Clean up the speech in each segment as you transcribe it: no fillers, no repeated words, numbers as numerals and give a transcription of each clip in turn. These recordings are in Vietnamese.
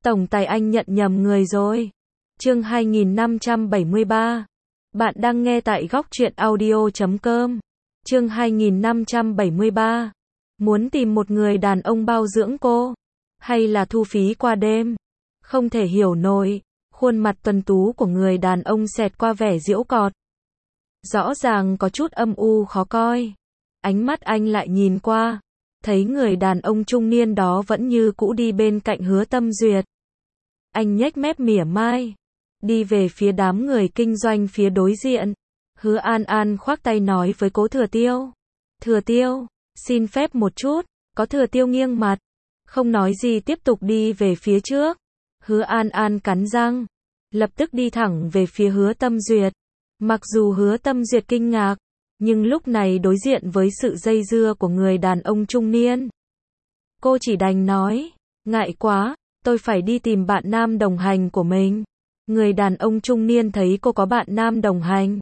Tổng tài anh nhận nhầm người rồi. Chương 2573. Bạn đang nghe tại góc truyện audio.com. Chương 2573. Muốn tìm một người đàn ông bao dưỡng cô, hay là thu phí qua đêm? Không thể hiểu nổi, khuôn mặt tuấn tú của người đàn ông xẹt qua vẻ giễu cợt. Rõ ràng có chút âm u khó coi. Ánh mắt anh lại nhìn qua, thấy người đàn ông trung niên đó vẫn như cũ đi bên cạnh Hứa Tâm Duyệt. Anh nhếch mép mỉa mai, đi về phía đám người kinh doanh phía đối diện. Hứa An An khoác tay nói với Cố Thừa Tiêu. Thừa Tiêu, xin phép một chút. Có Thừa Tiêu nghiêng mặt, không nói gì tiếp tục đi về phía trước. Hứa An An cắn răng, lập tức đi thẳng về phía Hứa Tâm Duyệt. Mặc dù Hứa Tâm Duyệt kinh ngạc, nhưng lúc này đối diện với sự dây dưa của người đàn ông trung niên, cô chỉ đành nói, ngại quá, tôi phải đi tìm bạn nam đồng hành của mình. Người đàn ông trung niên thấy cô có bạn nam đồng hành,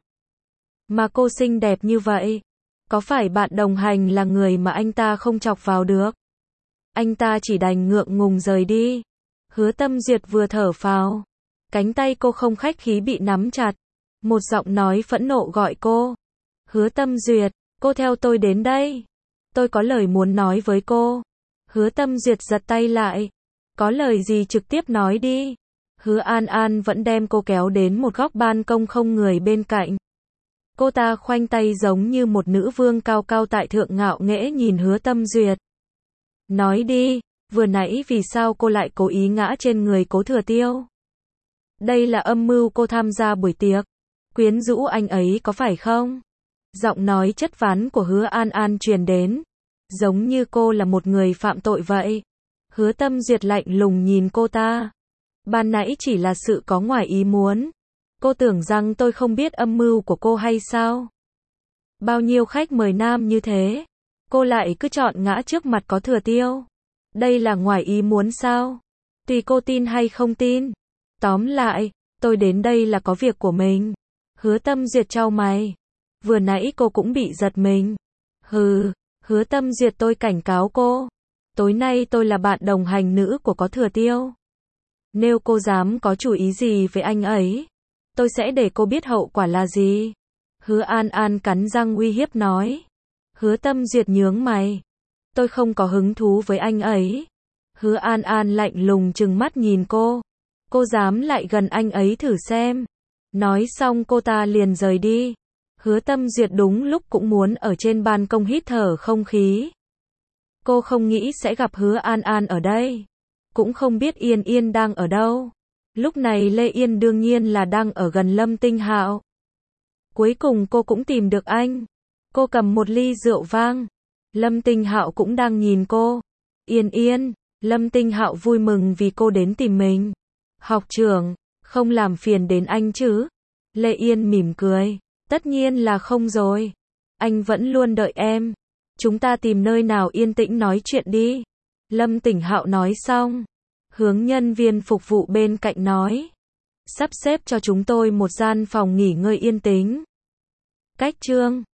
mà cô xinh đẹp như vậy, có phải bạn đồng hành là người mà anh ta không chọc vào được? Anh ta chỉ đành ngượng ngùng rời đi. Hứa Tâm Duyệt vừa thở phào, cánh tay cô không khách khí bị nắm chặt. Một giọng nói phẫn nộ gọi cô. Hứa Tâm Duyệt, cô theo tôi đến đây. Tôi có lời muốn nói với cô. Hứa Tâm Duyệt giật tay lại. Có lời gì trực tiếp nói đi. Hứa An An vẫn đem cô kéo đến một góc ban công không người bên cạnh. Cô ta khoanh tay giống như một nữ vương cao cao tại thượng ngạo nghễ nhìn Hứa Tâm Duyệt. Nói đi, vừa nãy vì sao cô lại cố ý ngã trên người Cố Thừa Tiêu? Đây là âm mưu cô tham gia buổi tiệc, quyến rũ anh ấy có phải không? Giọng nói chất vấn của Hứa An An truyền đến, giống như cô là một người phạm tội vậy. Hứa Tâm Duyệt lạnh lùng nhìn cô ta. Ban nãy chỉ là sự có ngoài ý muốn. Cô tưởng rằng tôi không biết âm mưu của cô hay sao? Bao nhiêu khách mời nam như thế, cô lại cứ chọn ngã trước mặt Có Thừa Tiêu. Đây là ngoài ý muốn sao? Tùy cô tin hay không tin. Tóm lại, tôi đến đây là có việc của mình. Hứa Tâm Duyệt chau mày. Vừa nãy cô cũng bị giật mình. Hừ, Hứa Tâm Duyệt, tôi cảnh cáo cô. Tối nay tôi là bạn đồng hành nữ của Có Thừa Tiêu. Nếu cô dám có chủ ý gì với anh ấy, tôi sẽ để cô biết hậu quả là gì. Hứa An An cắn răng uy hiếp nói. Hứa Tâm Duyệt nhướng mày. Tôi không có hứng thú với anh ấy. Hứa An An lạnh lùng trừng mắt nhìn cô. Cô dám lại gần anh ấy thử xem. Nói xong cô ta liền rời đi. Hứa Tâm Duyệt đúng lúc cũng muốn ở trên ban công hít thở không khí. Cô không nghĩ sẽ gặp Hứa An An ở đây. Cũng không biết Yên Yên đang ở đâu. Lúc này Lê Yên đương nhiên là đang ở gần Lâm Tinh Hạo. Cuối cùng cô cũng tìm được anh. Cô cầm một ly rượu vang. Lâm Tinh Hạo cũng đang nhìn cô. Yên Yên, Lâm Tinh Hạo vui mừng vì cô đến tìm mình. Học trưởng, không làm phiền đến anh chứ? Lê Yên mỉm cười. Tất nhiên là không rồi. Anh vẫn luôn đợi em. Chúng ta tìm nơi nào yên tĩnh nói chuyện đi. Lâm Tinh Hạo nói xong, hướng nhân viên phục vụ bên cạnh nói. Sắp xếp cho chúng tôi một gian phòng nghỉ ngơi yên tĩnh. Cách chương